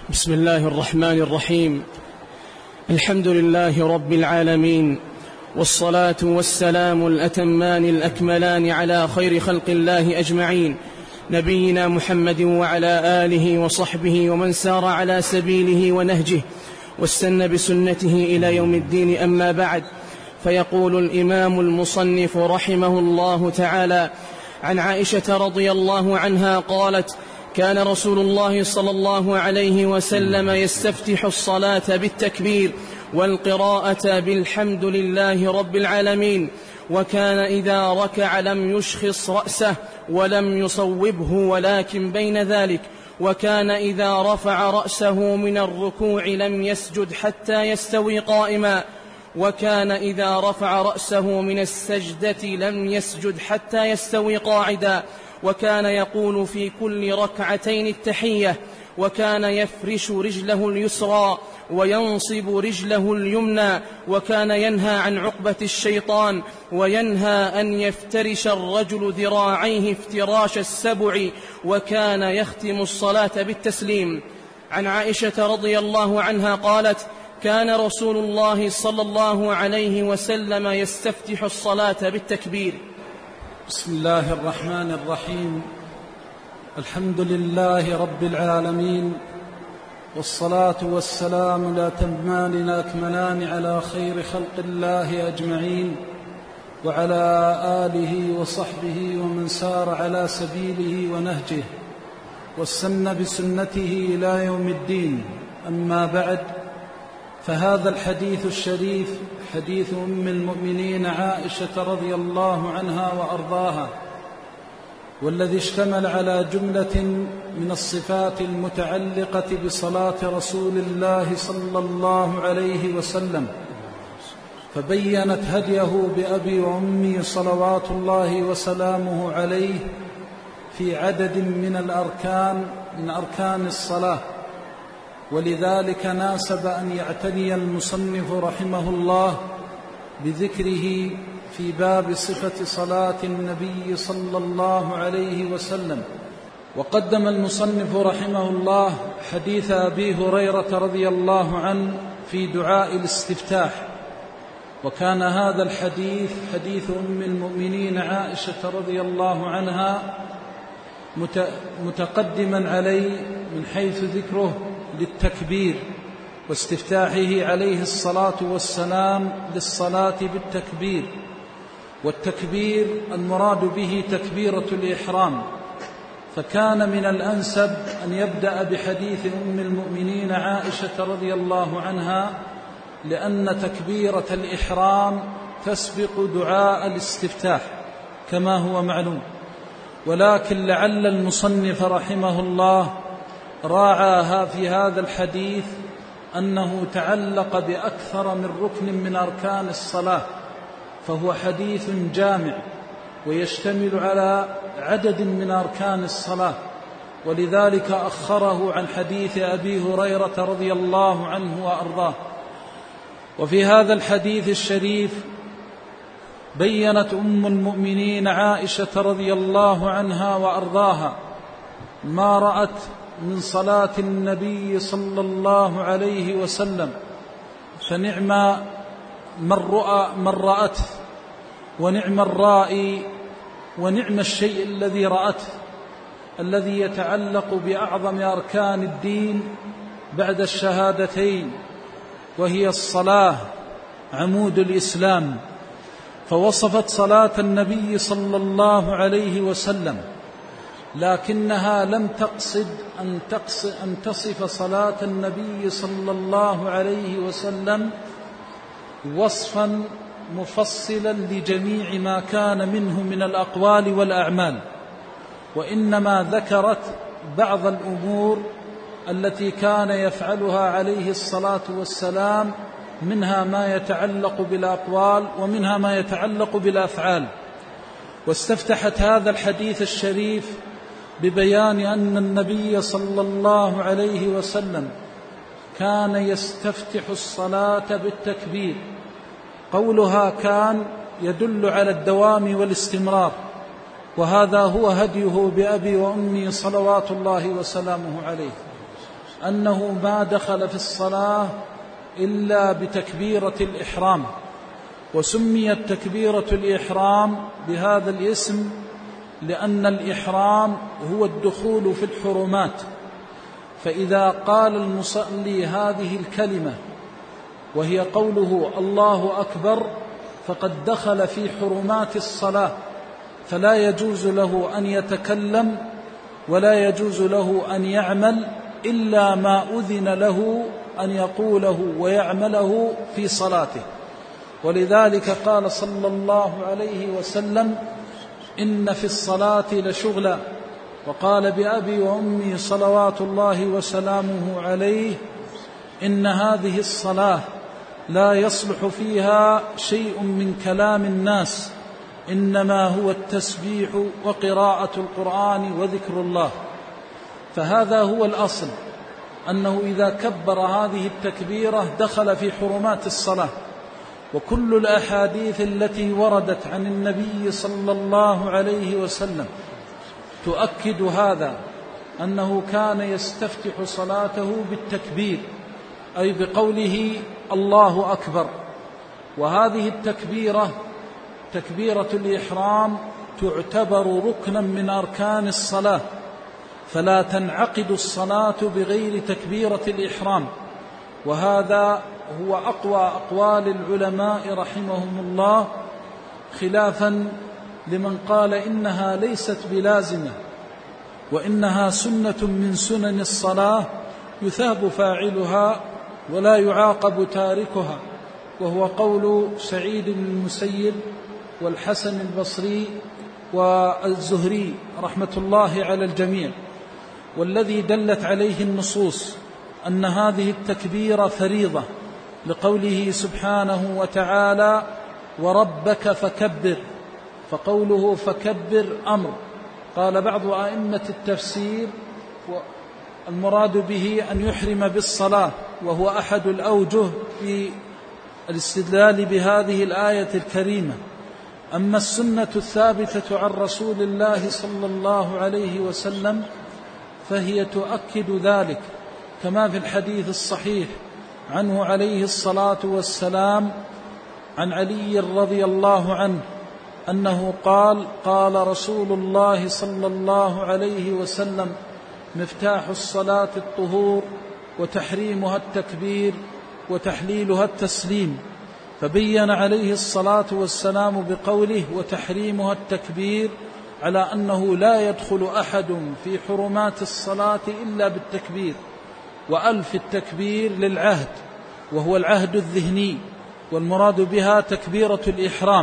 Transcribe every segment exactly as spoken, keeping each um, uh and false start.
بسم الله الرحمن الرحيم. الحمد لله رب العالمين، والصلاة والسلام الأتمان الأكملان على خير خلق الله أجمعين، نبينا محمد وعلى آله وصحبه ومن سار على سبيله ونهجه واستنى بسنته إلى يوم الدين. أما بعد، فيقول الإمام المصنف رحمه الله تعالى: عن عائشة رضي الله عنها قالت: كان رسول الله صلى الله عليه وسلم يستفتح الصلاة بالتكبير والقراءة بالحمد لله رب العالمين، وكان إذا ركع لم يشخص رأسه ولم يصوبه ولكن بين ذلك، وكان إذا رفع رأسه من الركوع لم يسجد حتى يستوي قائما، وكان إذا رفع رأسه من السجدة لم يسجد حتى يستوي قاعدا، وكان يقول في كل ركعتين التحية، وكان يفرش رجله اليسرى وينصب رجله اليمنى، وكان ينهى عن عقبة الشيطان، وينهى أن يفترش الرجل ذراعيه افتراش السبع، وكان يختم الصلاة بالتسليم. عن عائشة رضي الله عنها قالت: كان رسول الله صلى الله عليه وسلم يستفتح الصلاة بالتكبير. بسم الله الرحمن الرحيم. الحمد لله رب العالمين، والصلاة والسلام الأتمان الأكملان على خير خلق الله أجمعين، وعلى آله وصحبه ومن سار على سبيله ونهجه واستنى بسنته إلى يوم الدين. أما بعد، فهذا الحديث الشريف حديث أم المؤمنين عائشة رضي الله عنها وأرضاها، والذي اشتمل على جملة من الصفات المتعلقة بصلاة رسول الله صلى الله عليه وسلم، فبينت هديه بأبي وأمي صلوات الله وسلامه عليه في عدد من الأركان من أركان الصلاة، ولذلك ناسب أن يعتني المصنف رحمه الله بذكره في باب صفة صلاة النبي صلى الله عليه وسلم. وقدم المصنف رحمه الله حديث أبي هريرة رضي الله عنه في دعاء الاستفتاح، وكان هذا الحديث حديث أم المؤمنين عائشة رضي الله عنها متقدما عليه من حيث ذكره للتكبير واستفتاحه عليه الصلاة والسلام للصلاة بالتكبير. والتكبير المراد به تكبيرة الإحرام، فكان من الأنسب أن يبدأ بحديث أم المؤمنين عائشة رضي الله عنها، لأن تكبيرة الإحرام تسبق دعاء الاستفتاح كما هو معلوم. ولكن لعل المصنف رحمه الله راعاها في هذا الحديث أنه تعلق بأكثر من ركن من أركان الصلاة، فهو حديث جامع ويشتمل على عدد من أركان الصلاة، ولذلك أخره عن حديث أبي هريرة رضي الله عنه وأرضاه. وفي هذا الحديث الشريف بيّنت أم المؤمنين عائشة رضي الله عنها وأرضاها ما رأت من صلاة النبي صلى الله عليه وسلم، فنعم من رأى من رأته، ونعم الرائي، ونعم الشيء الذي رأته، الذي يتعلق بأعظم أركان الدين بعد الشهادتين، وهي الصلاة عمود الإسلام. فوصفت صلاة النبي صلى الله عليه وسلم، لكنها لم تقصد أن, تقصد أن تصف صلاة النبي صلى الله عليه وسلم وصفا مفصلا لجميع ما كان منه من الأقوال والأعمال، وإنما ذكرت بعض الأمور التي كان يفعلها عليه الصلاة والسلام، منها ما يتعلق بالأقوال ومنها ما يتعلق بالأفعال. واستفتحت هذا الحديث الشريف ببيان أن النبي صلى الله عليه وسلم كان يستفتح الصلاة بالتكبير. قولها كان يدل على الدوام والاستمرار، وهذا هو هديه بأبي وأمي صلوات الله وسلامه عليه. أنه ما دخل في الصلاة إلا بتكبيرة الإحرام، وسميت تكبيرة الإحرام بهذا الاسم لأن الإحرام هو الدخول في الحرمات. فإذا قال المصلي هذه الكلمة وهي قوله الله أكبر فقد دخل في حرمات الصلاة، فلا يجوز له أن يتكلم ولا يجوز له أن يعمل إلا ما أذن له أن يقوله ويعمله في صلاته. ولذلك قال صلى الله عليه وسلم: إن في الصلاة لشغلا. وقال بأبي وأمي صلوات الله وسلامه عليه: إن هذه الصلاة لا يصلح فيها شيء من كلام الناس، إنما هو التسبيح وقراءة القرآن وذكر الله. فهذا هو الأصل، أنه إذا كبر هذه التكبيرة دخل في حرمات الصلاة. وكل الأحاديث التي وردت عن النبي صلى الله عليه وسلم تؤكد هذا، أنه كان يستفتح صلاته بالتكبير، أي بقوله الله أكبر. وهذه التكبيرة تكبيرة الإحرام تعتبر ركنا من أركان الصلاة، فلا تنعقد الصلاة بغير تكبيرة الإحرام. وهذا هو أقوى أقوال العلماء رحمهم الله، خلافا لمن قال إنها ليست بلازمة وإنها سنة من سنن الصلاة يثاب فاعلها ولا يعاقب تاركها، وهو قول سعيد بن المسيب والحسن البصري والزهري رحمة الله على الجميع. والذي دلت عليه النصوص أن هذه التكبيرة فريضة، لقوله سبحانه وتعالى: وربك فكبر. فقوله فكبر أمر. قال بعض أئمة التفسير المراد به أن يحرم بالصلاة، وهو أحد الأوجه في الاستدلال بهذه الآية الكريمة. أما السنة الثابتة عن رسول الله صلى الله عليه وسلم فهي تؤكد ذلك، كما في الحديث الصحيح عنه عليه الصلاة والسلام عن علي رضي الله عنه أنه قال: قال رسول الله صلى الله عليه وسلم: مفتاح الصلاة الطهور، وتحريمها التكبير، وتحليلها التسليم. فبين عليه الصلاة والسلام بقوله وتحريمها التكبير على أنه لا يدخل أحد في حرمات الصلاة إلا بالتكبير. وألف التكبير للعهد، وهو العهد الذهني، والمراد بها تكبيرة الإحرام.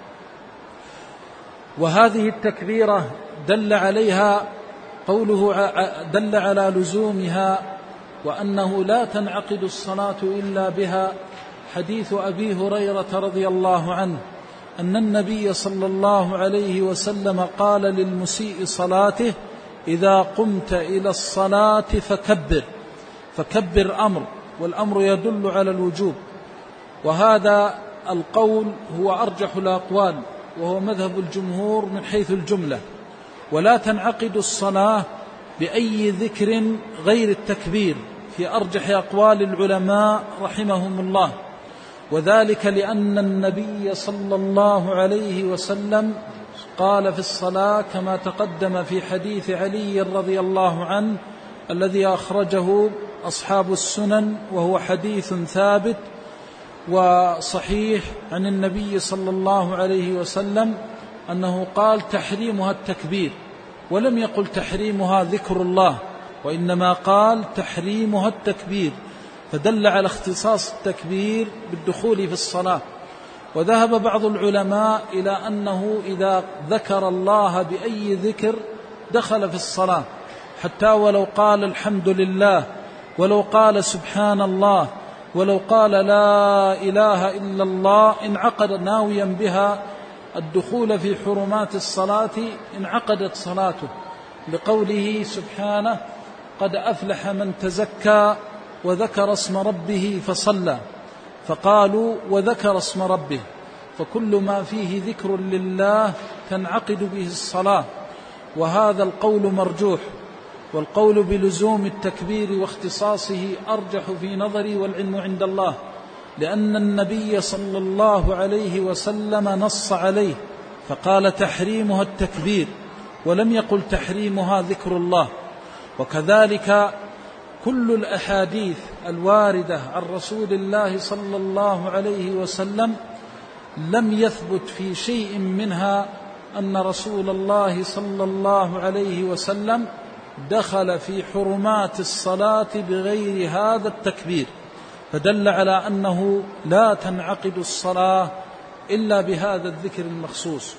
وهذه التكبيرة دل عليها قوله دل على لزومها وأنه لا تنعقد الصلاة إلا بها حديث أبي هريرة رضي الله عنه أن النبي صلى الله عليه وسلم قال للمسيء صلاته: إذا قمت إلى الصلاة فكبر. فكبر أمر، والأمر يدل على الوجوب. وهذا القول هو أرجح الأقوال، وهو مذهب الجمهور من حيث الجملة. ولا تنعقد الصلاة بأي ذكر غير التكبير في أرجح أقوال العلماء رحمهم الله، وذلك لأن النبي صلى الله عليه وسلم قال في الصلاة كما تقدم في حديث علي رضي الله عنه الذي أخرجه أصحاب السنن، وهو حديث ثابت وصحيح عن النبي صلى الله عليه وسلم أنه قال: تحريمها التكبير، ولم يقل تحريمها ذكر الله، وإنما قال تحريمها التكبير، فدل على اختصاص التكبير بالدخول في الصلاة. وذهب بعض العلماء إلى أنه إذا ذكر الله بأي ذكر دخل في الصلاة، حتى ولو قال الحمد لله، ولو قال سبحان الله، ولو قال لا إله إلا الله، انعقد ناويا بها الدخول في حرمات الصلاة انعقدت صلاته، لقوله سبحانه: قد أفلح من تزكى وذكر اسم ربه فصلى. فقالوا وذكر اسم ربه، فكل ما فيه ذكر لله تنعقد به الصلاة. وهذا القول مرجوح، والقول بلزوم التكبير واختصاصه أرجح في نظري والعلم عند الله، لأن النبي صلى الله عليه وسلم نص عليه فقال تحريمها التكبير، ولم يقل تحريمها ذكر الله. وكذلك كل الأحاديث الواردة عن رسول الله صلى الله عليه وسلم لم يثبت في شيء منها أن رسول الله صلى الله عليه وسلم دخل في حرمات الصلاة بغير هذا التكبير، فدل على أنه لا تنعقد الصلاة إلا بهذا الذكر المخصوص.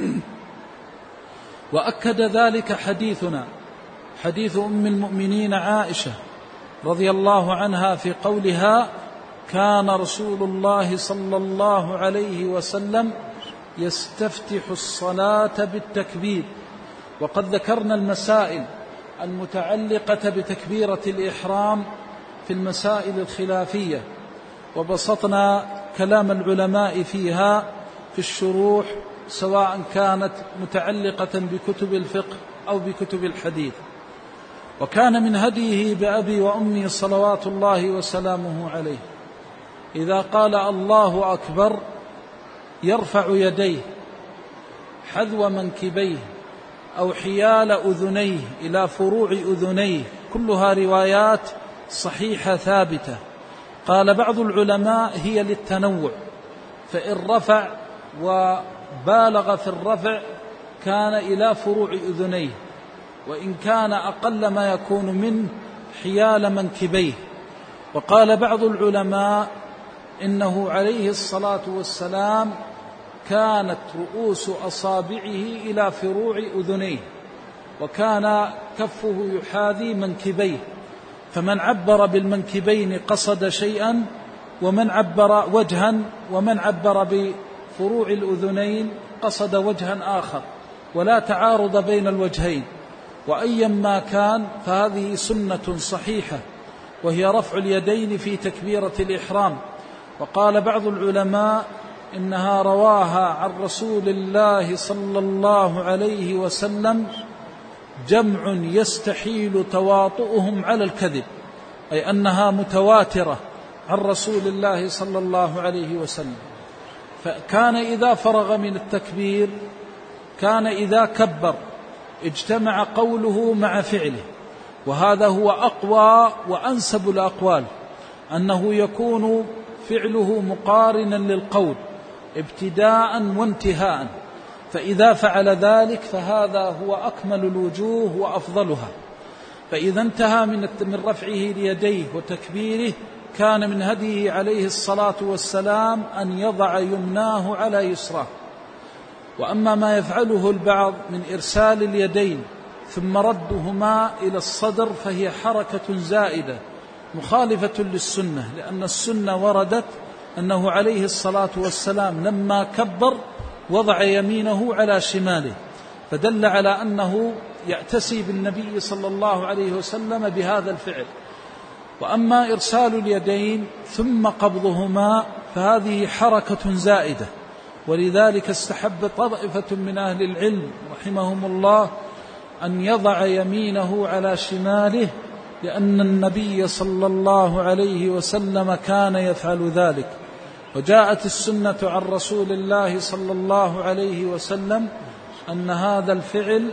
وأكد ذلك حديثنا، حديث أم المؤمنين عائشة رضي الله عنها في قولها: كان رسول الله صلى الله عليه وسلم يستفتح الصلاة بالتكبير. وقد ذكرنا المسائل المتعلقة بتكبيرة الإحرام في المسائل الخلافية، وبسطنا كلام العلماء فيها في الشروح، سواء كانت متعلقة بكتب الفقه أو بكتب الحديث. وكان من هديه بأبي وأمي صلوات الله وسلامه عليه إذا قال الله أكبر يرفع يديه حذو منكبيه أو حيال أذنيه إلى فروع أذنيه، كلها روايات صحيحة ثابتة. قال بعض العلماء هي للتنوع، فإن رفع وبالغ في الرفع كان إلى فروع أذنيه، وإن كان أقل ما يكون منه حيال منكبيه. وقال بعض العلماء إنه عليه الصلاة والسلام كانت رؤوس أصابعه إلى فروع أذنيه، وكان كفه يحاذي منكبيه، فمن عبر بالمنكبين قصد شيئا، ومن عبر وجها، ومن عبر بفروع الأذنين قصد وجها آخر، ولا تعارض بين الوجهين. وأيا ما كان فهذه سنة صحيحة، وهي رفع اليدين في تكبيرة الإحرام. وقال بعض العلماء إنها رواها عن رسول الله صلى الله عليه وسلم جمع يستحيل تواطؤهم على الكذب، أي أنها متواترة عن رسول الله صلى الله عليه وسلم. فكان إذا فرغ من التكبير، كان إذا كبر اجتمع قوله مع فعله، وهذا هو أقوى وأنسب الأقوال، أنه يكون فعله مقارنا للقول ابتداء وانتهاء، فإذا فعل ذلك فهذا هو أكمل الوجوه وأفضلها. فإذا انتهى من رفعه ليديه وتكبيره كان من هديه عليه الصلاة والسلام أن يضع يمناه على يسراه. وأما ما يفعله البعض من إرسال اليدين ثم ردهما إلى الصدر فهي حركة زائدة مخالفة للسنة، لأن السنة وردت أنه عليه الصلاة والسلام لما كبر وضع يمينه على شماله، فدل على أنه يأتسي بالنبي صلى الله عليه وسلم بهذا الفعل. وأما إرسال اليدين ثم قبضهما فهذه حركة زائدة، ولذلك استحب طائفة من أهل العلم رحمهم الله أن يضع يمينه على شماله، لأن النبي صلى الله عليه وسلم كان يفعل ذلك. وجاءت السنة عن رسول الله صلى الله عليه وسلم أن هذا الفعل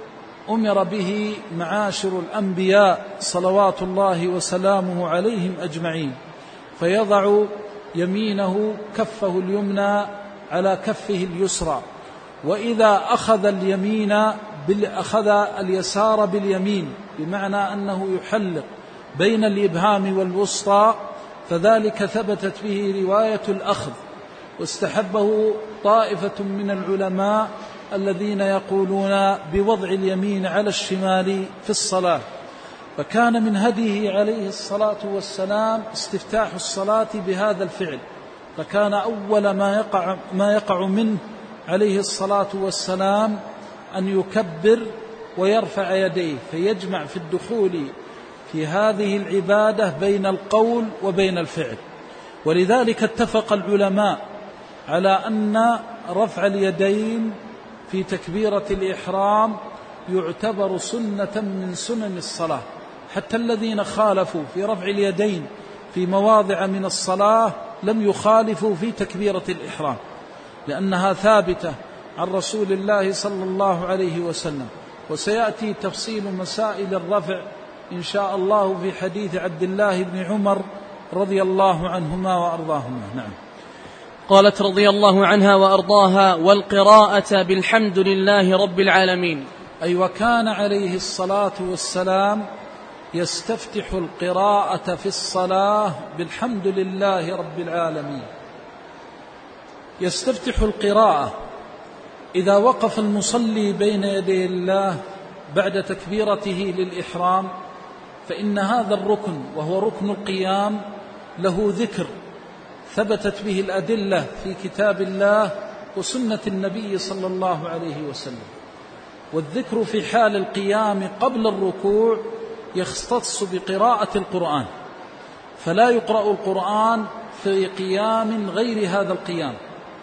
أمر به معاشر الأنبياء صلوات الله وسلامه عليهم أجمعين، فيضع يمينه كفه اليمنى على كفه اليسرى، وإذا أخذ اليمين أخذ اليسار باليمين، بمعنى أنه يحلق بين الإبهام والوسطى، فذلك ثبتت به رواية الأخذ. واستحبه طائفة من العلماء الذين يقولون بوضع اليمين على الشمال في الصلاة. فكان من هديه عليه الصلاة والسلام استفتاح الصلاة بهذا الفعل، فكان أول ما يقع, ما يقع منه عليه الصلاة والسلام أن يكبر ويرفع يديه، فيجمع في الدخول في هذه العبادة بين القول وبين الفعل. ولذلك اتفق العلماء على أن رفع اليدين في تكبيرة الإحرام يعتبر سنة من سنن الصلاة، حتى الذين خالفوا في رفع اليدين في مواضع من الصلاة لم يخالفوا في تكبيرة الإحرام، لأنها ثابتة عن رسول الله صلى الله عليه وسلم. وسيأتي تفصيل مسائل الرفع إن شاء الله في حديث عبد الله بن عمر رضي الله عنهما وأرضاهما. نعم. قالت رضي الله عنها وأرضاها: والقراءة بالحمد لله رب العالمين. أي وكان عليه الصلاة والسلام يستفتح القراءة في الصلاة بالحمد لله رب العالمين. يستفتح القراءة إذا وقف المصلي بين يدي الله بعد تكبيرته للإحرام، فإن هذا الركن وهو ركن القيام له ذكر ثبتت به الأدلة في كتاب الله وسنة النبي صلى الله عليه وسلم. والذكر في حال القيام قبل الركوع يختص بقراءة القرآن، فلا يقرأ القرآن في قيام غير هذا القيام،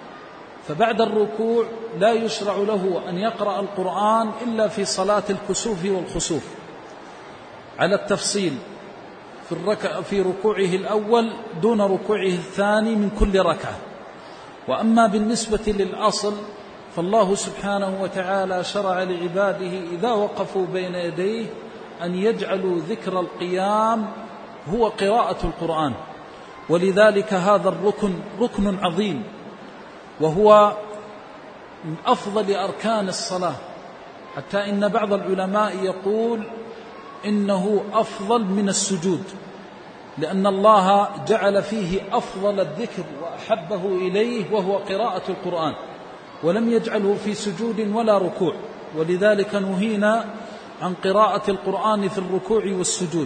فبعد الركوع لا يشرع له أن يقرأ القرآن إلا في صلاة الكسوف والخسوف على التفصيل، في, الركع في ركوعه الأول دون ركوعه الثاني من كل ركعة. وأما بالنسبة للأصل فالله سبحانه وتعالى شرع لعباده إذا وقفوا بين يديه أن يجعلوا ذكر القيام هو قراءة القرآن، ولذلك هذا الركن ركن عظيم، وهو من أفضل أركان الصلاة، حتى إن بعض العلماء يقول إنه أفضل من السجود، لأن الله جعل فيه أفضل الذكر وأحبه إليه وهو قراءة القرآن، ولم يجعله في سجود ولا ركوع، ولذلك نهينا عن قراءة القرآن في الركوع والسجود.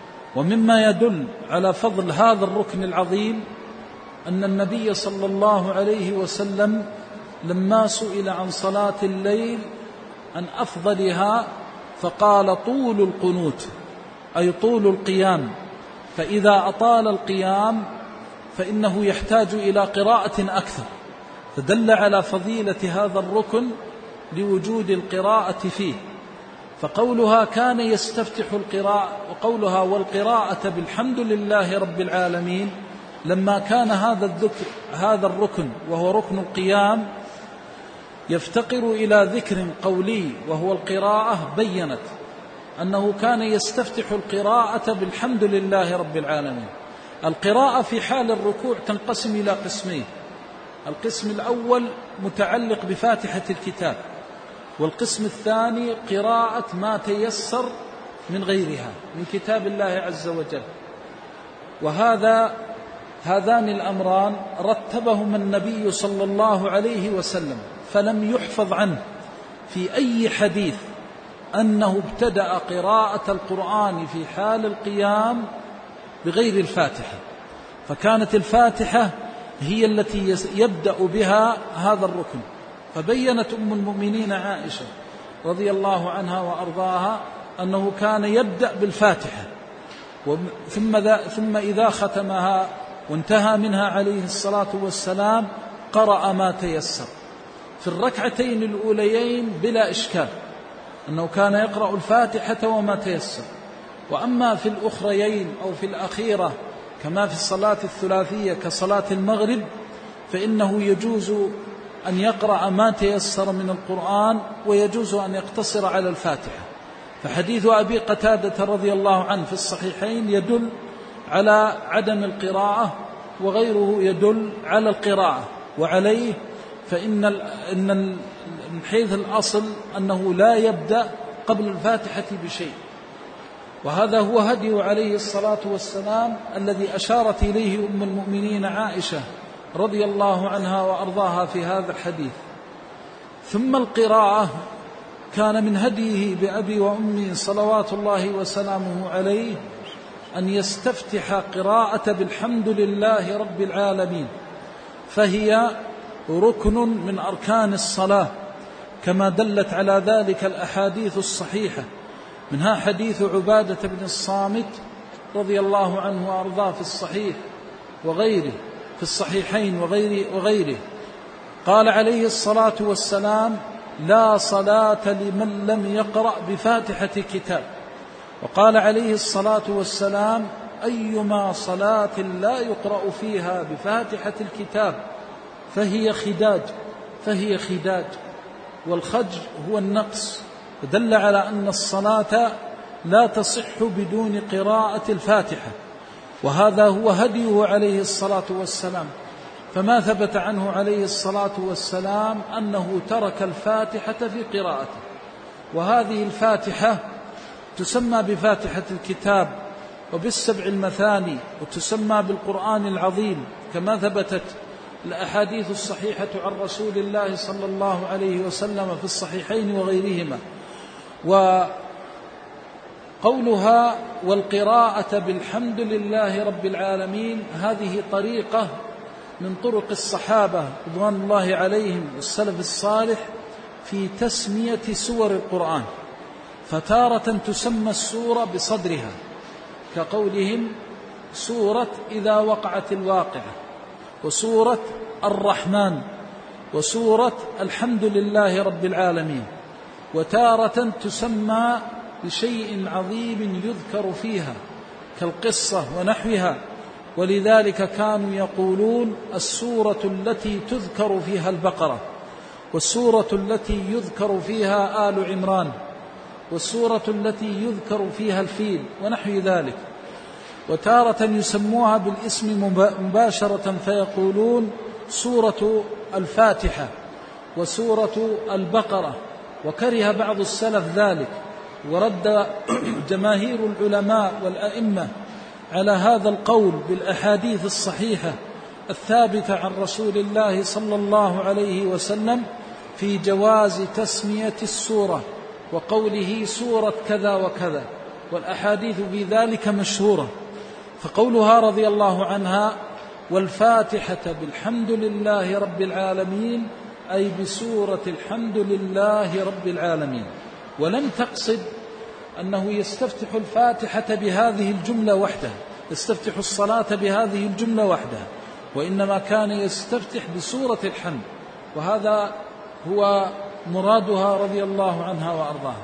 ومما يدل على فضل هذا الركن العظيم أن النبي صلى الله عليه وسلم لما سئل عن صلاة الليل عن أفضلها فقال: طول القنوت، أي طول القيام، فإذا أطال القيام فإنه يحتاج إلى قراءة أكثر، فدل على فضيلة هذا الركن لوجود القراءة فيه. فقولها كان يستفتح القراءة، وقولها والقراءة بالحمد لله رب العالمين، لما كان هذا الذكر هذا الركن وهو ركن القيام يفتقر إلى ذكر قولي وهو القراءة، بيّنت أنه كان يستفتح القراءة بالحمد لله رب العالمين. القراءة في حال الركوع تنقسم إلى قسمين: القسم الأول متعلق بفاتحة الكتاب، والقسم الثاني قراءة ما تيسر من غيرها من كتاب الله عز وجل. وهذا هذان الأمران رتبهما النبي صلى الله عليه وسلم، فلم يحفظ عنه في أي حديث أنه ابتدأ قراءة القرآن في حال القيام بغير الفاتحة، فكانت الفاتحة هي التي يبدأ بها هذا الركن. فبينت أم المؤمنين عائشة رضي الله عنها وأرضاها أنه كان يبدأ بالفاتحة، ثم, ثم إذا ختمها وانتهى منها عليه الصلاة والسلام قرأ ما تيسر. في الركعتين الأوليين بلا إشكال أنه كان يقرأ الفاتحة وما تيسر، وأما في الأخريين أو في الأخيرة كما في الصلاة الثلاثية كصلاة المغرب فإنه يجوز أن يقرأ ما تيسر من القرآن، ويجوز أن يقتصر على الفاتحة. فحديث أبي قتادة رضي الله عنه في الصحيحين يدل على عدم القراءة، وغيره يدل على القراءة، وعليه فإن إن من حيث الأصل أنه لا يبدأ قبل الفاتحة بشيء، وهذا هو هدي عليه الصلاة والسلام الذي أشارت إليه أم المؤمنين عائشة رضي الله عنها وأرضاها في هذا الحديث. ثم القراءة كان من هديه بأبي وأمي صلوات الله وسلامه عليه أن يستفتح قراءة بالحمد لله رب العالمين، فهي ركن من أركان الصلاة كما دلت على ذلك الأحاديث الصحيحة، منها حديث عبادة بن الصامت رضي الله عنه وأرضاه في الصحيح وغيره في الصحيحين وغيره, وغيره قال عليه الصلاة والسلام: لا صلاة لمن لم يقرأ بفاتحة كتاب. وقال عليه الصلاة والسلام: أيما صلاة لا يقرأ فيها بفاتحة الكتاب فهي خداج فهي خداج والخج هو النقص، فدل على أن الصلاة لا تصح بدون قراءة الفاتحة، وهذا هو هديه عليه الصلاة والسلام. فما ثبت عنه عليه الصلاة والسلام أنه ترك الفاتحة في قراءته. وهذه الفاتحة تسمى بفاتحة الكتاب وبالسبع المثاني، وتسمى بالقرآن العظيم، كما ثبتت الأحاديث الصحيحة عن رسول الله صلى الله عليه وسلم في الصحيحين وغيرهما. وقولها والقراءة بالحمد لله رب العالمين هذه طريقة من طرق الصحابة رضوان الله عليهم والسلف الصالح في تسمية سور القرآن، فتارة تسمى السورة بصدرها كقولهم سورة إذا وقعت الواقعة، وسورة الرحمن، وسورة الحمد لله رب العالمين. وتارة تسمى بشيء عظيم يذكر فيها كالقصة ونحوها، ولذلك كانوا يقولون السورة التي تذكر فيها البقرة، والسورة التي يذكر فيها آل عمران، والسورة التي يذكر فيها الفيل ونحو ذلك. وتارة يسموها بالاسم مباشرة فيقولون سورة الفاتحة وسورة البقرة، وكره بعض السلف ذلك، ورد جماهير العلماء والأئمة على هذا القول بالأحاديث الصحيحة الثابتة عن رسول الله صلى الله عليه وسلم في جواز تسمية السورة وقوله سورة كذا وكذا، والأحاديث في ذلك مشهورة. فقولها رضي الله عنها والفاتحة بالحمد لله رب العالمين أي بسورة الحمد لله رب العالمين، ولم تقصد أنه يستفتح الفاتحة بهذه الجملة وحدها، يستفتح الصلاة بهذه الجملة وحدها، وإنما كان يستفتح بسورة الحمد، وهذا هو مرادها رضي الله عنها وأرضاها.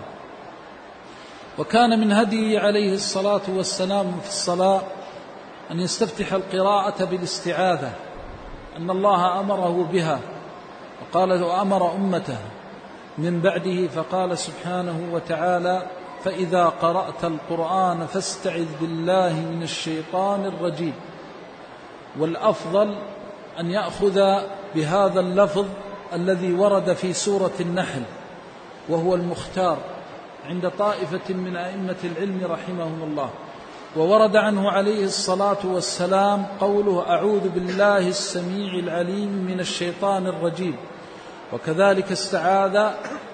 وكان من هديه عليه الصلاة والسلام في الصلاة أن يستفتح القراءة بالاستعاذة، أن الله أمره بها، وقال وأمر أمته من بعده فقال سبحانه وتعالى فإذا قرأت القرآن فاستعذ بالله من الشيطان الرجيم. والأفضل أن يأخذ بهذا اللفظ الذي ورد في سورة النحل، وهو المختار عند طائفة من أئمة العلم رحمهم الله. وورد عنه عليه الصلاة والسلام قوله أعوذ بالله السميع العليم من الشيطان الرجيم، وكذلك استعاذ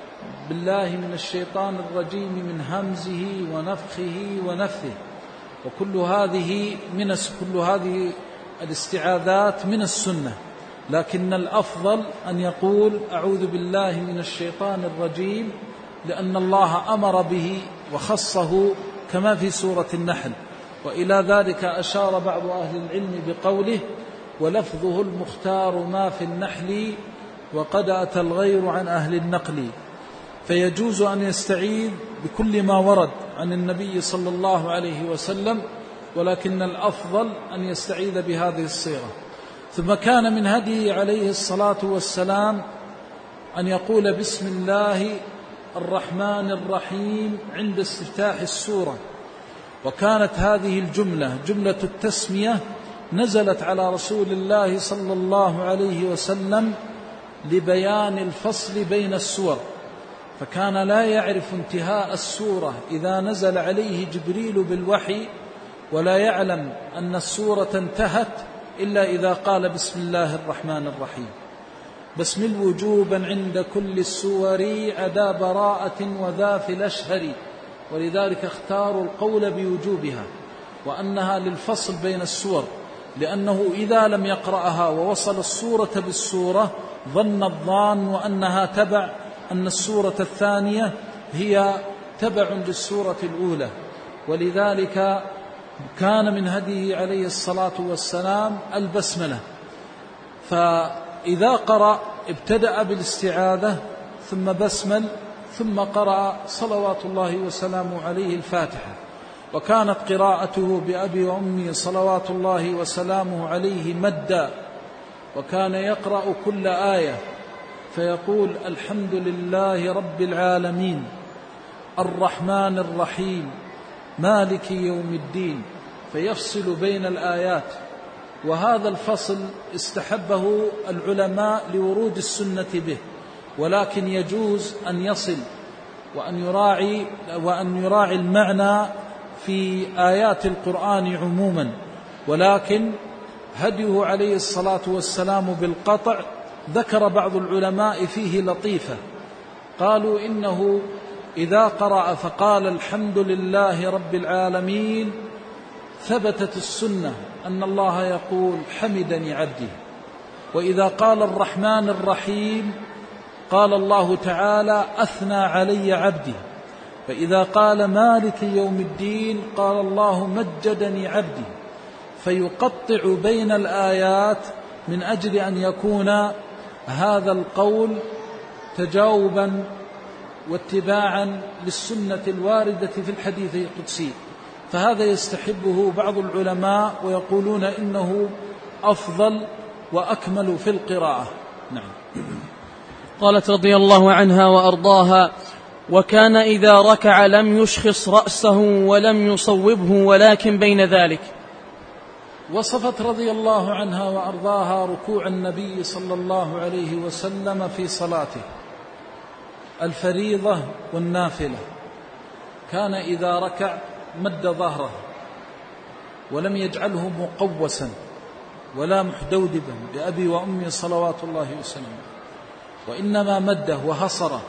بالله من الشيطان الرجيم من همزه ونفخه ونفثه. وكل هذه من كل هذه الاستعاذات من السنة، لكن الأفضل أن يقول أعوذ بالله من الشيطان الرجيم، لأن الله أمر به وخصه كما في سورة النحل. وإلى ذلك أشار بعض أهل العلم بقوله ولفظه المختار ما في النحل وقد أتى الغير عن أهل النقل. فيجوز أن يستعيذ بكل ما ورد عن النبي صلى الله عليه وسلم، ولكن الأفضل أن يستعيذ بهذه الصيغة. ثم كان من هديه عليه الصلاة والسلام أن يقول بسم الله الرحمن الرحيم عند استفتاح السورة. وكانت هذه الجملة جملة التسمية نزلت على رسول الله صلى الله عليه وسلم لبيان الفصل بين السور، فكان لا يعرف انتهاء السورة إذا نزل عليه جبريل بالوحي، ولا يعلم أن السورة انتهت إلا إذا قال بسم الله الرحمن الرحيم. بسم وجوبا عند كل السور عدا براءة وذا في الأشهر، ولذلك اختاروا القول بوجوبها وأنها للفصل بين السور، لأنه إذا لم يقرأها ووصل السورة بالسورة ظن الظان وأنها تبع، أن السورة الثانية هي تبع للسورة الأولى. ولذلك كان من هديه عليه الصلاة والسلام البسملة، فإذا قرأ ابتدأ بالاستعاذة ثم بسمل ثم قرأ صلوات الله وسلامه عليه الفاتحة. وكانت قراءته بأبي وأمي صلوات الله وسلامه عليه مدا، وكان يقرأ كل آية فيقول الحمد لله رب العالمين الرحمن الرحيم مالك يوم الدين، فيفصل بين الآيات. وهذا الفصل استحبه العلماء لورود السنة به، ولكن يجوز أن يصل وأن يراعي, وأن يراعي المعنى في آيات القرآن عموما. ولكن هديه عليه الصلاة والسلام بالقطع ذكر بعض العلماء فيه لطيفة، قالوا إنه إذا قرأ فقال الحمد لله رب العالمين ثبتت السنة أن الله يقول حمدني عبدي، وإذا قال الرحمن الرحيم قال الله تعالى أثنى علي عبدي، فإذا قال مالك يوم الدين قال الله مجدني عبدي. فيقطع بين الآيات من أجل أن يكون هذا القول تجاوبا واتباعا للسنة الواردة في الحديث القدسي، فهذا يستحبه بعض العلماء ويقولون إنه أفضل وأكمل في القراءة. نعم. قالت رضي الله عنها وأرضاها: وكان إذا ركع لم يشخص رأسه ولم يصوبه ولكن بين ذلك. وصفت رضي الله عنها وأرضاها ركوع النبي صلى الله عليه وسلم في صلاته الفريضة والنافلة، كان إذا ركع مد ظهره ولم يجعله مقوسا ولا محدودبا بأبي وأمي صلوات الله وسلامه، وإنما مده وهصره.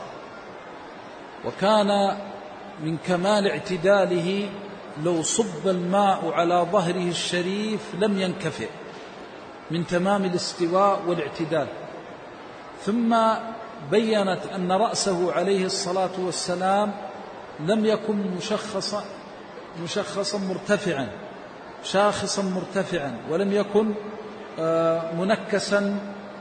وكان من كمال اعتداله لو صب الماء على ظهره الشريف لم ينكفئ، من تمام الاستواء والاعتدال. ثم بيّنت أن رأسه عليه الصلاة والسلام لم يكن مشخصا مشخصا مرتفعا شاخصا مرتفعا، ولم يكن منكسا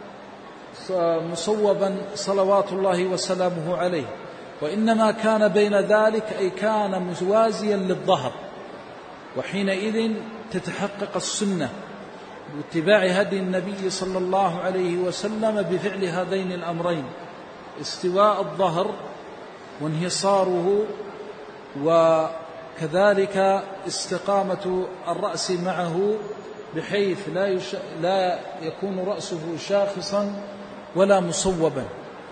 مصوبا صلوات الله وسلامه عليه، وإنما كان بين ذلك، أي كان موازيا للظهر. وحينئذ تتحقق السنة باتباع هدي النبي صلى الله عليه وسلم بفعل هذين الأمرين: استواء الظهر وانحصاره، وكذلك استقامة الرأس معه بحيث لا, يش... لا يكون رأسه شاخصا ولا مصوبا.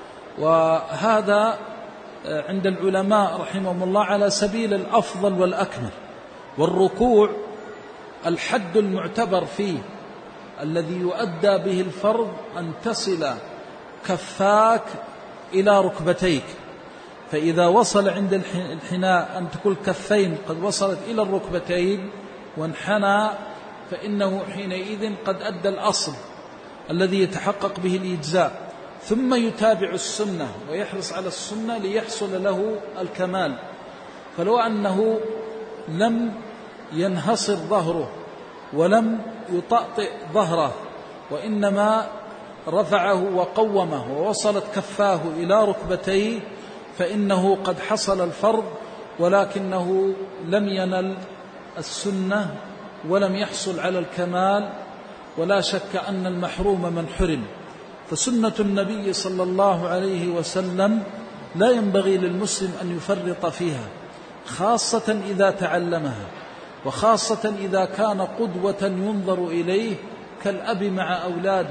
وهذا عند العلماء رحمهم الله على سبيل الأفضل والأكمل. والركوع الحد المعتبر فيه الذي يؤدى به الفرض أن تصل كفاك إلى ركبتيك، فإذا وصل عند الحناء أن تكون كفين قد وصلت إلى الركبتين وانحنى، فإنه حينئذ قد أدى الأصل الذي يتحقق به الإجزاء. ثم يتابع السنة ويحرص على السنة ليحصل له الكمال. فلو أنه لم ينحصر ظهره ولم يطأطئ ظهره، وإنما رفعه وقومه ووصلت كفاه إلى ركبتيه، فإنه قد حصل الفرض ولكنه لم ينل السنة ولم يحصل على الكمال. ولا شك أن المحروم من حرم. فسنة النبي صلى الله عليه وسلم لا ينبغي للمسلم أن يفرط فيها، خاصة إذا تعلمها، وخاصة إذا كان قدوة ينظر إليه كالأب مع أولاده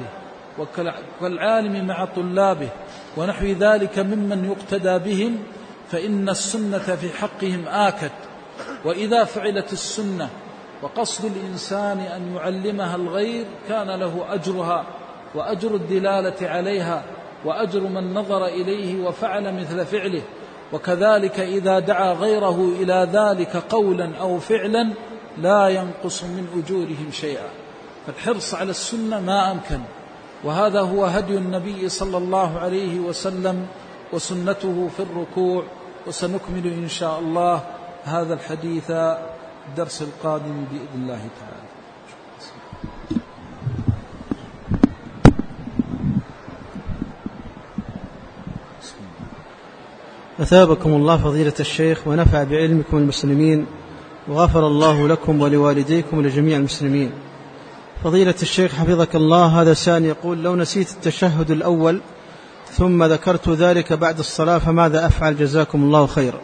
وكالعالم مع طلابه ونحو ذلك ممن يقتدى بهم، فإن السنة في حقهم آكد. وإذا فعلت السنة وقصد الإنسان أن يعلمها الغير كان له أجرها وأجر الدلالة عليها وأجر من نظر إليه وفعل مثل فعله. وكذلك إذا دعا غيره إلى ذلك قولا أو فعلا لا ينقص من أجورهم شيئا. فالحرص على السنة ما أمكن، وهذا هو هدي النبي صلى الله عليه وسلم وسنته في الركوع. وسنكمل إن شاء الله هذا الحديث الدرس القادم بإذن الله تعالى. بسم الله. أثابكم الله فضيلة الشيخ ونفع بعلمكم المسلمين، وغفر الله لكم ولوالديكم ولجميع المسلمين. فضيلة الشيخ حفظك الله، هذا سائل يقول: لو نسيت التشهد الأول ثم ذكرت ذلك بعد الصلاة فماذا أفعل؟ جزاكم الله خيرا.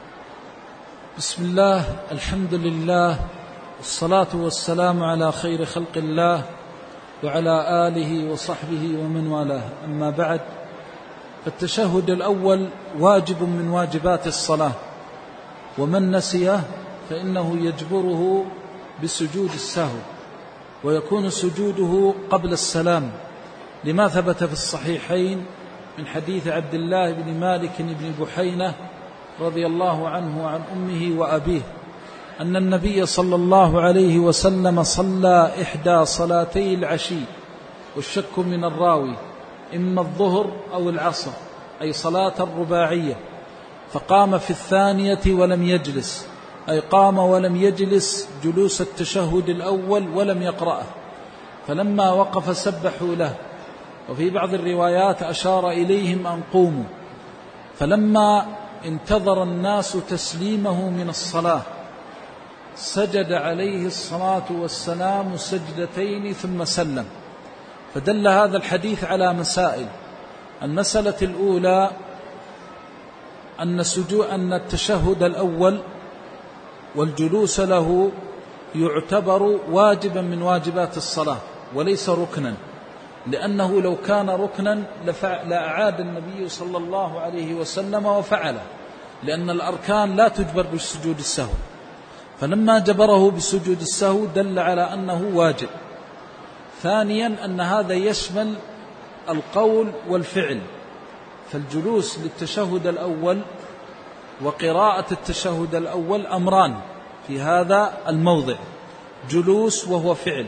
بسم الله، الحمد لله، والصلاة والسلام على خير خلق الله وعلى آله وصحبه ومن والاه، أما بعد، فالتشهد الأول واجب من واجبات الصلاة، ومن نسيه فإنه يجبره بسجود السهو، ويكون سجوده قبل السلام، لما ثبت في الصحيحين من حديث عبد الله بن مالك بن بحينة رضي الله عنه وعن أمه وأبيه أن النبي صلى الله عليه وسلم صلى إحدى صلاتي العشي، والشك من الراوي، إما الظهر أو العصر، أي صلاة الرباعية، فقام في الثانية ولم يجلس، أي قام ولم يجلس جلوس التشهد الأول ولم يقرأه، فلما وقف سبحوا له، وفي بعض الروايات أشار إليهم أن قوموا، فلما انتظر الناس تسليمه من الصلاة سجد عليه الصلاة والسلام سجدتين ثم سلم. فدل هذا الحديث على مسائل. المسألة الأولى أن سجود أن التشهد الأول والجلوس له يعتبر واجبا من واجبات الصلاة وليس ركنا، لأنه لو كان ركنا لأعاد النبي صلى الله عليه وسلم وفعله، لأن الأركان لا تجبر بسجود السهو، فلما جبره بسجود السهو دل على أنه واجب. ثانيا أن هذا يشمل القول والفعل، فالجلوس للتشهد الأول وقراءة التشهد الأول أمران في هذا الموضع: جلوس وهو فعل،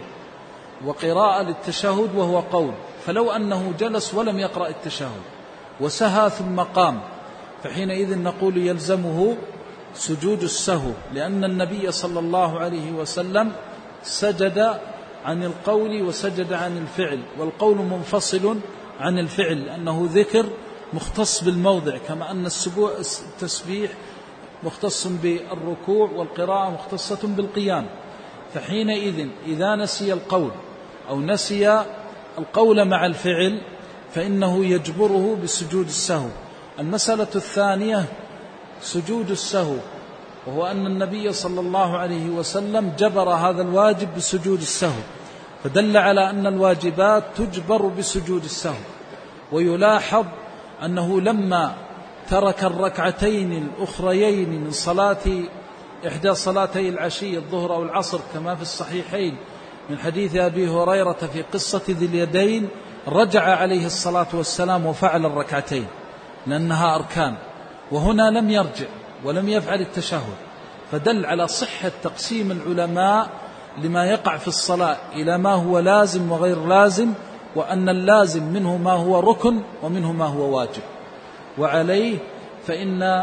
وقراءة للتشهد وهو قول. فلو أنه جلس ولم يقرأ التشهد وسهى ثم قام، فحينئذ نقول يلزمه سجود السهو، لأن النبي صلى الله عليه وسلم سجد عن القول وسجد عن الفعل، والقول منفصل عن الفعل لأنه ذكر مختص بالموضع، كما أن التسبيح مختص بالركوع والقراءة مختصة بالقيام. فحينئذ إذا نسي القول أو نسي القول مع الفعل فإنه يجبره بسجود السهو. المسألة الثانية سجود السهو، وهو أن النبي صلى الله عليه وسلم جبر هذا الواجب بسجود السهو، فدل على أن الواجبات تجبر بسجود السهو. ويلاحظ أنه لما ترك الركعتين الأخريين من صلاة إحدى صلاتي العشي الظهر أو العصر كما في الصحيحين من حديث أبي هريرة في قصة ذي اليدين، رجع عليه الصلاة والسلام وفعل الركعتين لأنها أركان، وهنا لم يرجع ولم يفعل التشهد، فدل على صحة تقسيم العلماء لما يقع في الصلاة إلى ما هو لازم وغير لازم، وأن اللازم منه ما هو ركن ومنه ما هو واجب. وعليه فإن,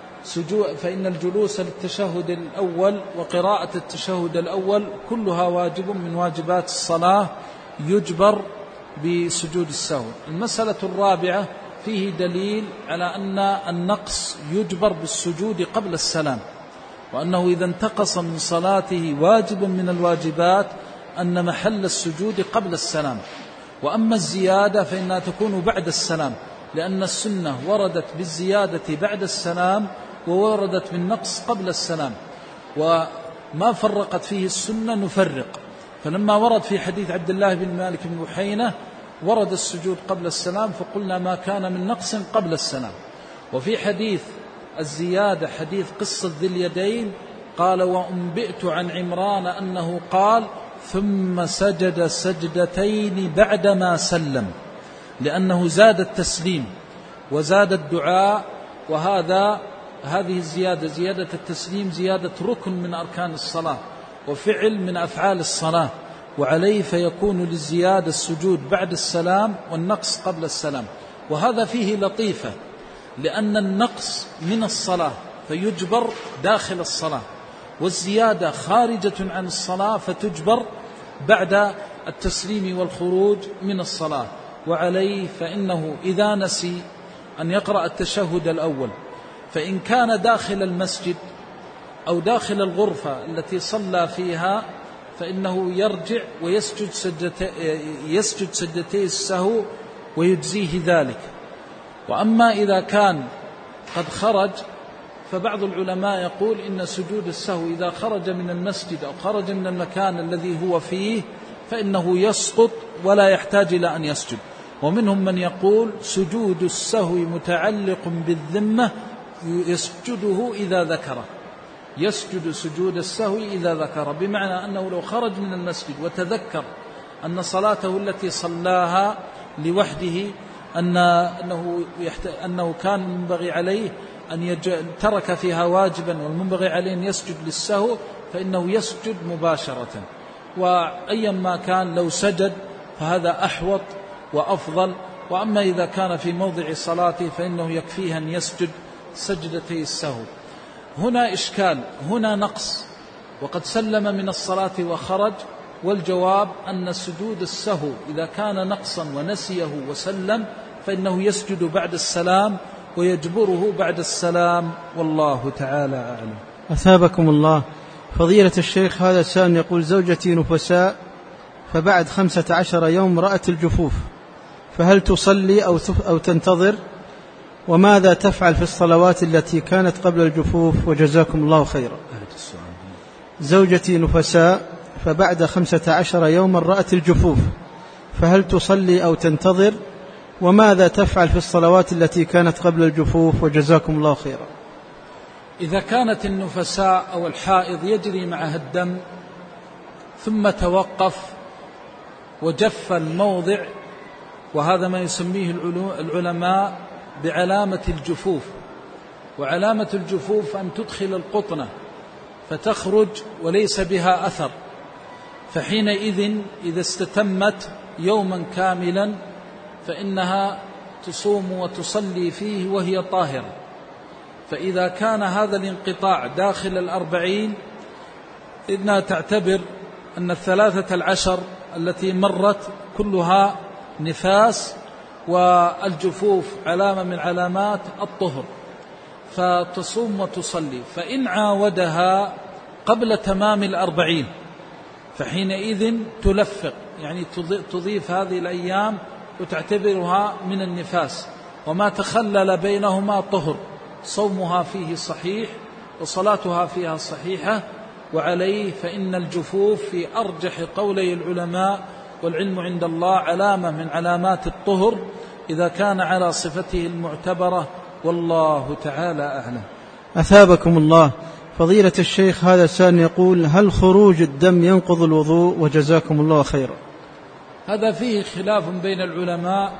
فإن الجلوس للتشهد الأول وقراءة التشهد الأول كلها واجب من واجبات الصلاة يجبر بسجود السهو. المسألة الرابعة فيه دليل على أن النقص يجبر بالسجود قبل السلام، وأنه إذا انتقص من صلاته واجب من الواجبات أن محل السجود قبل السلام. وأما الزيادة فإنها تكون بعد السلام، لأن السنة وردت بالزيادة بعد السلام ووردت بالنقص قبل السلام، وما فرقت فيه السنة نفرق. فلما ورد في حديث عبد الله بن مالك بن بحينة ورد السجود قبل السلام، فقلنا ما كان من نقص قبل السلام. وفي حديث الزيادة حديث قصة ذي اليدين قال: وأنبئت عن عمران أنه قال: ثم سجد سجدتين بعدما سلم، لأنه زاد التسليم وزاد الدعاء، وهذا هذه الزيادة زيادة التسليم زيادة ركن من أركان الصلاة وفعل من أفعال الصلاة، وعليه فيكون للزيادة السجود بعد السلام والنقص قبل السلام. وهذا فيه لطيفة، لأن النقص من الصلاة فيجبر داخل الصلاة، والزيادة خارجة عن الصلاة فتجبر بعد التسليم والخروج من الصلاة. وعليه فإنه إذا نسي أن يقرأ التشهد الأول فإن كان داخل المسجد أو داخل الغرفة التي صلى فيها فإنه يرجع ويسجد سجدتي, يسجد سجدتي السهو ويجزيه ذلك. وأما إذا كان قد خرج فبعض العلماء يقول إن سجود السهو إذا خرج من المسجد أو خرج من المكان الذي هو فيه فإنه يسقط ولا يحتاج إلى أن يسجد. ومنهم من يقول سجود السهو متعلق بالذمة يسجده إذا ذكره، يسجد سجود السهو إذا ذكر، بمعنى أنه لو خرج من المسجد وتذكر أن صلاته التي صلاها لوحده أن أنه, أنه كان منبغي عليه أن يج... ترك فيها واجبا والمنبغي عليه أن يسجد للسهو فإنه يسجد مباشرة. وأيا ما كان لو سجد فهذا أحوط وأفضل. وأما إذا كان في موضع صلاته فإنه يكفيه أن يسجد سجدتي السهو. هنا إشكال، هنا نقص وقد سلم من الصلاة وخرج، والجواب أن سجود السهو إذا كان نقصا ونسيه وسلم فإنه يسجد بعد السلام ويجبره بعد السلام، والله تعالى أعلم. أثابكم الله. فضيلة الشيخ، هذا سائل يقول زوجتي نفساء فبعد خمسة عشر يوم رأت الجفوف، فهل تصلي أو, أو تنتظر؟ وماذا تفعل في الصلوات التي كانت قبل الجفوف؟ وجزاكم الله خيرا. زوجتي نفساء فبعد خمسة عشر يوما رأت الجفوف، فهل تصلي أو تنتظر؟ وماذا تفعل في الصلوات التي كانت قبل الجفوف؟ وجزاكم الله خيرا. إذا كانت النفساء أو الحائض يجري معها الدم ثم توقف وجف الموضع، وهذا ما يسميه العلماء بعلامة الجفوف، وعلامة الجفوف أن تدخل القطنة فتخرج وليس بها أثر، فحينئذ إذا استتمت يوما كاملا فإنها تصوم وتصلي فيه وهي طاهرة. فإذا كان هذا الانقطاع داخل الأربعين إنها تعتبر أن الثلاثة العشر التي مرت كلها نفاس، والجفوف علامة من علامات الطهر، فتصوم وتصلي. فإن عاودها قبل تمام الأربعين فحينئذ تلفق، يعني تضيف هذه الأيام وتعتبرها من النفاس، وما تخلل بينهما طهر، صومها فيه صحيح وصلاتها فيها صحيحة. وعليه فإن الجفوف في أرجح قولي العلماء والعلم عند الله علامة من علامات الطهر إذا كان على صفته المعتبرة، والله تعالى أعلم. أثابكم الله. فضيلة الشيخ، هذا سائل يقول هل خروج الدم ينقض الوضوء؟ وجزاكم الله خيرا. هذا فيه خلاف بين العلماء،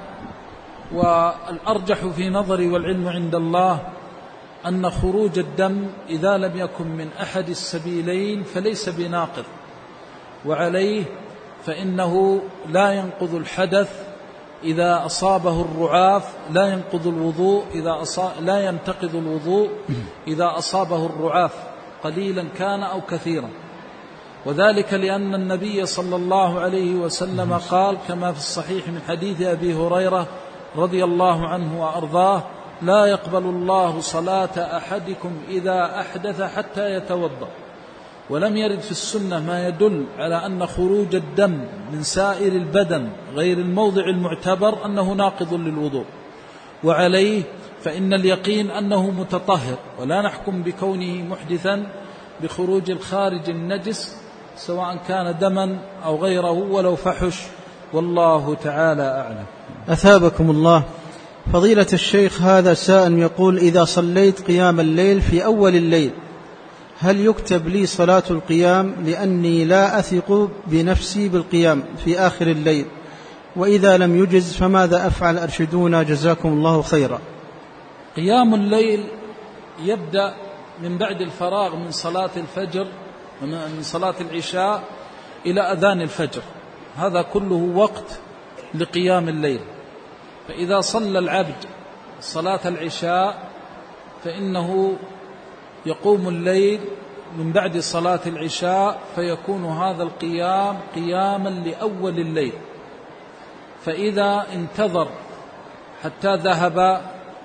والأرجح في نظري والعلم عند الله أن خروج الدم إذا لم يكن من أحد السبيلين فليس بناقض، وعليه فإنه لا ينقض الحدث إذا أصابه الرعاف، لا ينقض الوضوء إذا أصاب لا ينتقض الوضوء إذا أصابه الرعاف قليلا كان أو كثيرا. وذلك لأن النبي صلى الله عليه وسلم قال كما في الصحيح من حديث أبي هريرة رضي الله عنه وأرضاه: لا يقبل الله صلاة أحدكم إذا أحدث حتى يتوضأ. ولم يرد في السنة ما يدل على أن خروج الدم من سائر البدن غير الموضع المعتبر أنه ناقض للوضوء. وعليه فإن اليقين أنه متطهر، ولا نحكم بكونه محدثا بخروج الخارج النجس سواء كان دما أو غيره ولو فحش، والله تعالى أعلم. أثابكم الله. فضيلة الشيخ، هذا سائل يقول إذا صليت قيام الليل في أول الليل هل يكتب لي صلاة القيام لأني لا أثق بنفسي بالقيام في آخر الليل؟ وإذا لم يجز فماذا أفعل؟ أرشدونا جزاكم الله خيرا. قيام الليل يبدأ من بعد الفراغ من صلاة الفجر، من صلاة العشاء إلى أذان الفجر، هذا كله وقت لقيام الليل. فإذا صلى العبد صلاة العشاء فإنه يقوم الليل من بعد صلاة العشاء، فيكون هذا القيام قياما لأول الليل. فإذا انتظر حتى ذهب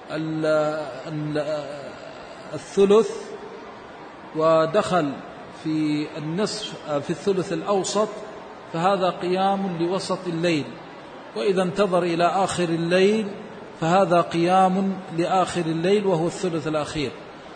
الثلث ودخل في النصف في الثلث الأوسط فهذا قيام لوسط الليل، وإذا انتظر إلى آخر الليل فهذا قيام لآخر الليل وهو الثلث الأخير.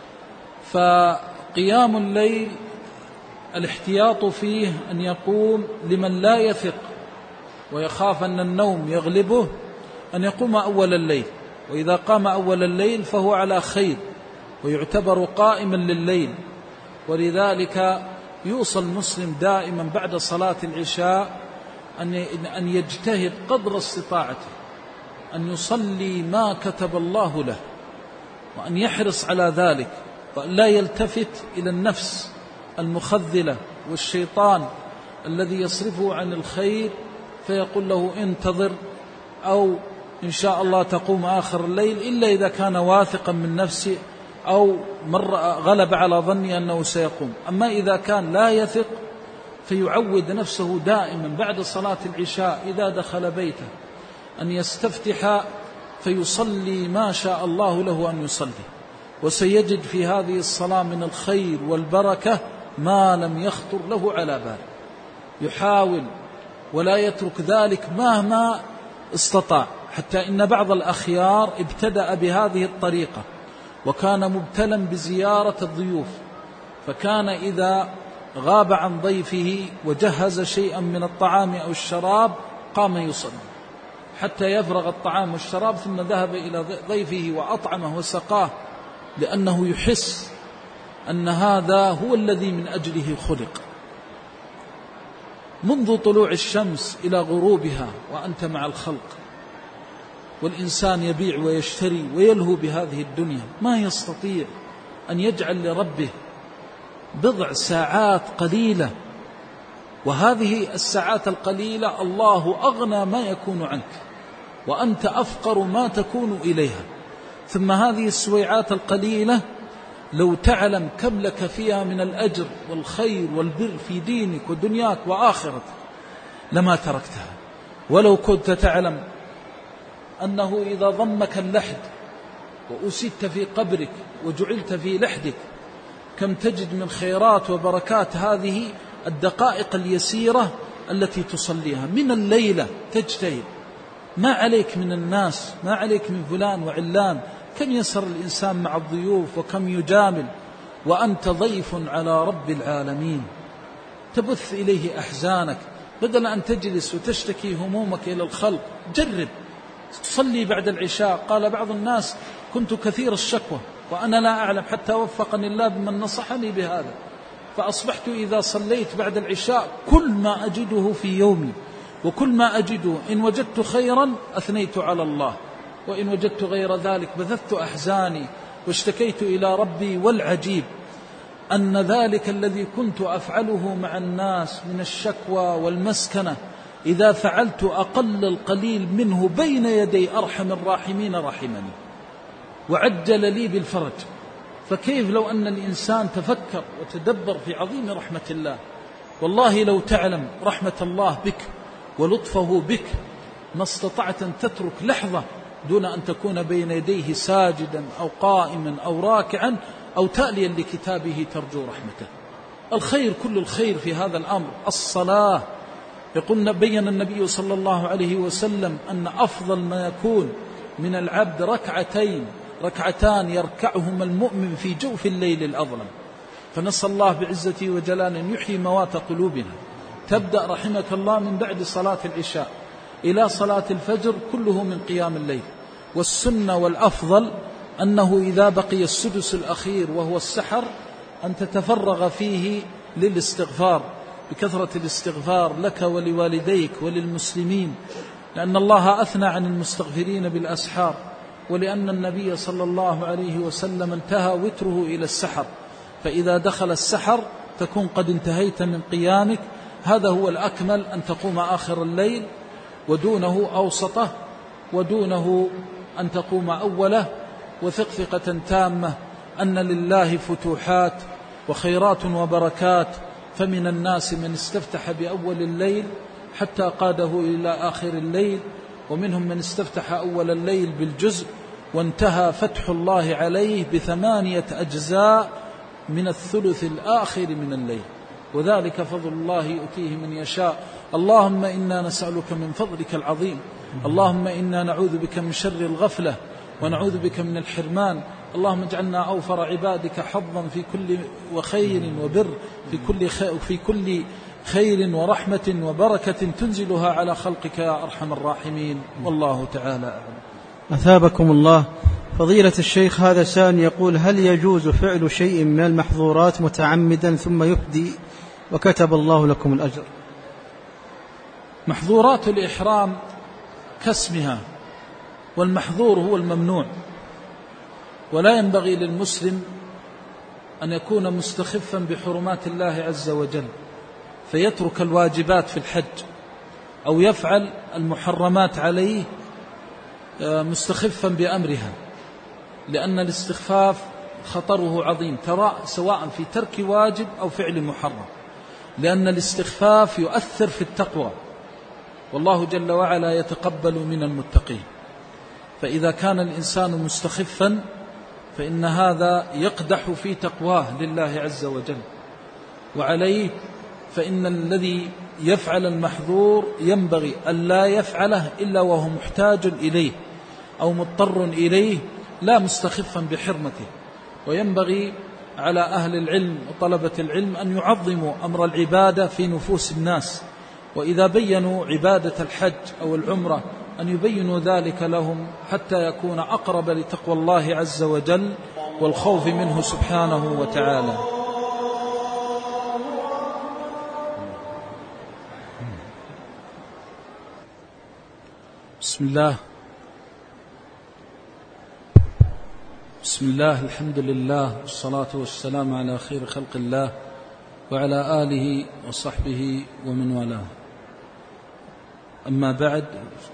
فقيام الليل الاحتياط فيه أن يقوم لمن لا يثق ويخاف أن النوم يغلبه أن يقوم أول الليل، وإذا قام أول الليل فهو على خير ويعتبر قائما لليل. ولذلك يوصى المسلم دائما بعد صلاة العشاء أن يجتهد قدر استطاعته أن يصلي ما كتب الله له، وأن يحرص على ذلك، وأن لا يلتفت إلى النفس المخذلة والشيطان الذي يصرفه عن الخير فيقول له انتظر أو إن شاء الله تقوم آخر الليل، إلا إذا كان واثقا من نفسه أو مر غلب على ظني أنه سيقوم. أما إذا كان لا يثق فيعود نفسه دائما بعد صلاة العشاء إذا دخل بيته أن يستفتح فيصلي ما شاء الله له أن يصلي، وسيجد في هذه الصلاة من الخير والبركة ما لم يخطر له على بال. يحاول ولا يترك ذلك مهما استطاع، حتى إن بعض الأخيار ابتدأ بهذه الطريقة وكان مبتلا بزيارة الضيوف، فكان إذا غاب عن ضيفه وجهز شيئا من الطعام أو الشراب قام يصلي حتى يفرغ الطعام والشراب، ثم ذهب إلى ضيفه وأطعمه وسقاه، لأنه يحس أن هذا هو الذي من أجله خلق. منذ طلوع الشمس إلى غروبها وأنت مع الخلق، والإنسان يبيع ويشتري ويلهو بهذه الدنيا، ما يستطيع أن يجعل لربه بضع ساعات قليلة، وهذه الساعات القليلة الله أغنى ما يكون عنك وأنت أفقر ما تكون إليها. ثم هذه السويعات القليلة لو تعلم كم لك فيها من الأجر والخير والبر في دينك ودنياك وآخرتك لما تركتها. ولو كنت تعلم أنه إذا ضمك اللحد وأسدت في قبرك وجعلت في لحدك كم تجد من خيرات وبركات هذه الدقائق اليسيرة التي تصليها من الليلة. تجتهد، ما عليك من الناس، ما عليك من فلان وعلان، كم يسر الإنسان مع الضيوف وكم يجامل، وأنت ضيف على رب العالمين تبث إليه أحزانك بدل أن تجلس وتشتكي همومك إلى الخلق. جرب تصلي بعد العشاء. قال بعض الناس كنت كثير الشكوى وأنا لا أعلم حتى وفقني الله بمن نصحني بهذا، فأصبحت إذا صليت بعد العشاء كل ما أجده في يومي وكل ما أجده إن وجدت خيرا أثنيت على الله، وإن وجدت غير ذلك بثثت أحزاني واشتكيت إلى ربي. والعجيب أن ذلك الذي كنت أفعله مع الناس من الشكوى والمسكنة إذا فعلت أقل القليل منه بين يدي أرحم الراحمين رحمني وعجل لي بالفرج. فكيف لو أن الإنسان تفكر وتدبر في عظيم رحمة الله؟ والله لو تعلم رحمة الله بك ولطفه بك ما استطعت أن تترك لحظة دون أن تكون بين يديه ساجدا أو قائما أو راكعا أو تاليا لكتابه ترجو رحمته. الخير كل الخير في هذا الأمر الصلاة. يقول بين النبي صلى الله عليه وسلم أن أفضل ما يكون من العبد ركعتين ركعتان يركعهما المؤمن في جوف الليل الأظلم. فنسأل الله بعزته وجلاله أن يحيي موات قلوبنا. تبدأ رحمك الله من بعد صلاة العشاء إلى صلاة الفجر كله من قيام الليل. والسنة والأفضل أنه إذا بقي السدس الأخير وهو السحر أن تتفرغ فيه للاستغفار بكثرة الاستغفار لك ولوالديك وللمسلمين، لأن الله أثنى عن المستغفرين بالأسحار، ولأن النبي صلى الله عليه وسلم انتهى وتره إلى السحر، فإذا دخل السحر تكون قد انتهيت من قيامك. هذا هو الأكمل، أن تقوم آخر الليل ودونه أوسطه ودونه أن تقوم أوله. وثق ثقة تامة أن لله فتوحات وخيرات وبركات، فمن الناس من استفتح بأول الليل حتى قاده إلى آخر الليل، ومنهم من استفتح أول الليل بالجزء وانتهى فتح الله عليه بثمانية أجزاء من الثلث الآخر من الليل، وذلك فضل الله يؤتيه من يشاء. اللهم إنا نسألك من فضلك العظيم، اللهم إنا نعوذ بك من شر الغفلة ونعوذ بك من الحرمان. اللهم اجعلنا أوفر عبادك حظا في كل وخير وبر، في كل خير, في كل خير ورحمة وبركة تنزلها على خلقك يا أرحم الراحمين. والله تعالى أعلم. أثابكم الله. فضيلة الشيخ، هذا سائل يقول: هل يجوز فعل شيء من المحظورات متعمدا ثم يفدي وكتب الله لكم الأجر؟ محظورات الإحرام كاسمها، والمحظور هو الممنوع، ولا ينبغي للمسلم أن يكون مستخفا بحرمات الله عز وجل فيترك الواجبات في الحج أو يفعل المحرمات عليه مستخفا بأمرها، لأن الاستخفاف خطره عظيم، ترى سواء في ترك واجب أو فعل محرم، لأن الاستخفاف يؤثر في التقوى، والله جل وعلا يتقبل من المتقين. فإذا كان الإنسان مستخفا فإن هذا يقدح في تقواه لله عز وجل، وعليه فإن الذي يفعل المحظور ينبغي أن لا يفعله إلا وهو محتاج إليه أو مضطر إليه، لا مستخفا بحرمته. وينبغي على أهل العلم وطلبة العلم أن يعظموا أمر العبادة في نفوس الناس، وإذا بينوا عبادة الحج أو العمرة أن يبينوا ذلك لهم حتى يكون أقرب لتقوى الله عز وجل والخوف منه سبحانه وتعالى. بسم الله بسم الله الحمد لله والصلاة والسلام على خير خلق الله وعلى آله وصحبه ومن والاه. أما بعد،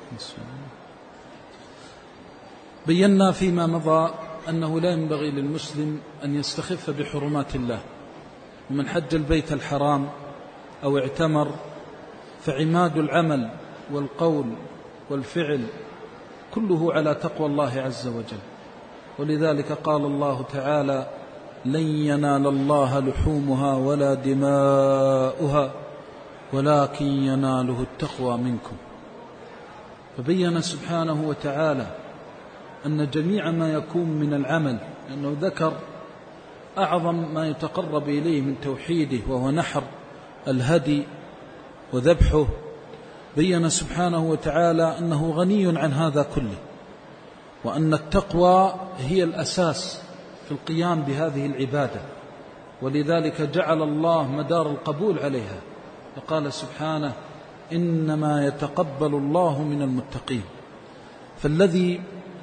بينا فيما مضى أنه لا ينبغي للمسلم أن يستخف بحرمات الله، ومن حج البيت الحرام أو اعتمر فعماد العمل والقول والفعل كله على تقوى الله عز وجل، ولذلك قال الله تعالى: لن ينال الله لحومها ولا دماؤها ولكن يناله التقوى منكم. فبين سبحانه وتعالى أن جميع ما يكون من العمل، لأنه ذكر أعظم ما يتقرب إليه من توحيده وهو نحر الهدي وذبحه، بين سبحانه وتعالى أنه غني عن هذا كله، وأن التقوى هي الأساس في القيام بهذه العبادة، ولذلك جعل الله مدار القبول عليها، فقال سبحانه: إنما يتقبل الله من المتقين. فالذي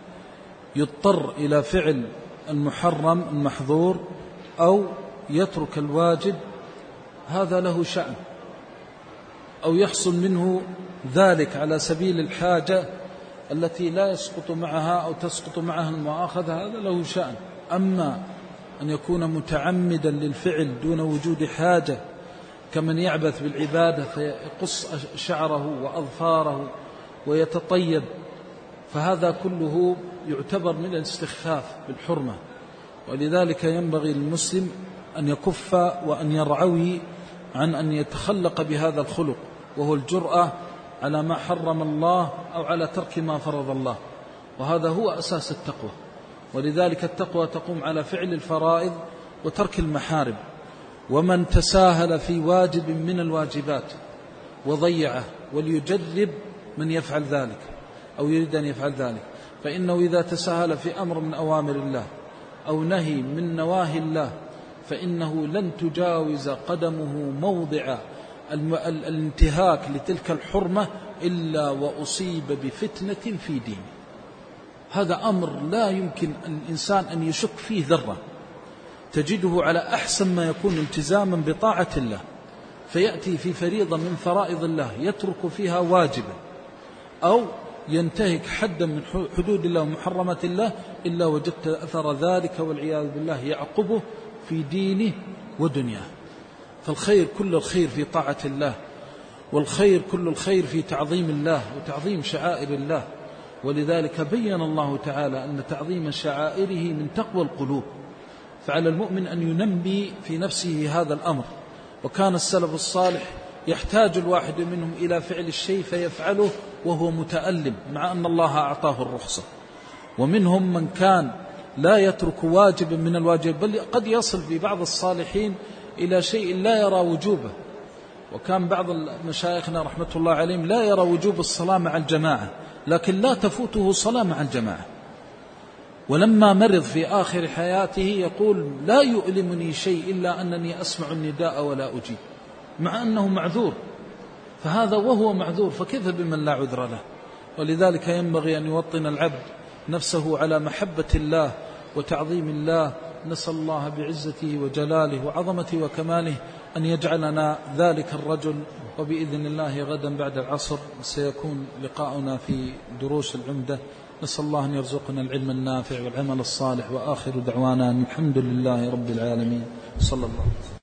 يضطر إلى فعل المحرم المحظور أو يترك الواجب هذا له شأن، أو يحصل منه ذلك على سبيل الحاجة التي لا يسقط معها أو تسقط معها المؤاخذة، هذا له شأن. أما أن يكون متعمدا للفعل دون وجود حاجة، كمن يعبث بالعبادة فيقص شعره وأظفاره ويتطيب، فهذا كله يعتبر من الاستخفاف بالحرمة. ولذلك ينبغي للمسلم أن يكف وأن يرعوي عن أن يتخلق بهذا الخلق، وهو الجرأة على ما حرم الله أو على ترك ما فرض الله، وهذا هو أساس التقوى. ولذلك التقوى تقوم على فعل الفرائض وترك المحارم. ومن تساهل في واجب من الواجبات وضيعه، وليجرب من يفعل ذلك أو يريد أن يفعل ذلك، فإنه إذا تساهل في أمر من أوامر الله أو نهي من نواهي الله فإنه لن تجاوز قدمه موضع الانتهاك لتلك الحرمة إلا وأصيب بفتنة في دينه. هذا أمر لا يمكن الإنسان أن يشك فيه ذرة، تجده على أحسن ما يكون التزاما بطاعة الله، فيأتي في فريضة من فرائض الله يترك فيها واجبا أو ينتهك حدا من حدود الله ومحرمات الله، إلا وجدت أثر ذلك والعياذ بالله يعقبه في دينه ودنياه. فالخير كل الخير في طاعة الله، والخير كل الخير في تعظيم الله وتعظيم شعائر الله. ولذلك بين الله تعالى أن تعظيم شعائره من تقوى القلوب، فعلى المؤمن أن ينمي في نفسه هذا الأمر. وكان السلف الصالح يحتاج الواحد منهم إلى فعل الشيء فيفعله وهو متألم مع أن الله أعطاه الرخصة، ومنهم من كان لا يترك واجبا من الواجب، بل قد يصل في بعض الصالحين إلى شيء لا يرى وجوبه. وكان بعض مشايخنا رحمة الله عليهم لا يرى وجوب الصلاة مع الجماعة، لكن لا تفوته صلاة مع الجماعة. ولما مرض في آخر حياته يقول لا يؤلمني شيء إلا أنني أسمع النداء ولا أجيب، مع أنه معذور. فهذا وهو معذور، فكيف بمن لا عذر له؟ ولذلك ينبغي أن يوطن العبد نفسه على محبة الله وتعظيم الله. نسأل الله بعزته وجلاله وعظمته وكماله أن يجعلنا ذلك الرجل. وبإذن الله غدا بعد العصر سيكون لقاؤنا في دروس العمدة. نسأل الله أن يرزقنا العلم النافع والعمل الصالح، وآخر دعوانا الحمد لله رب العالمين. صلى الله عليه وسلم.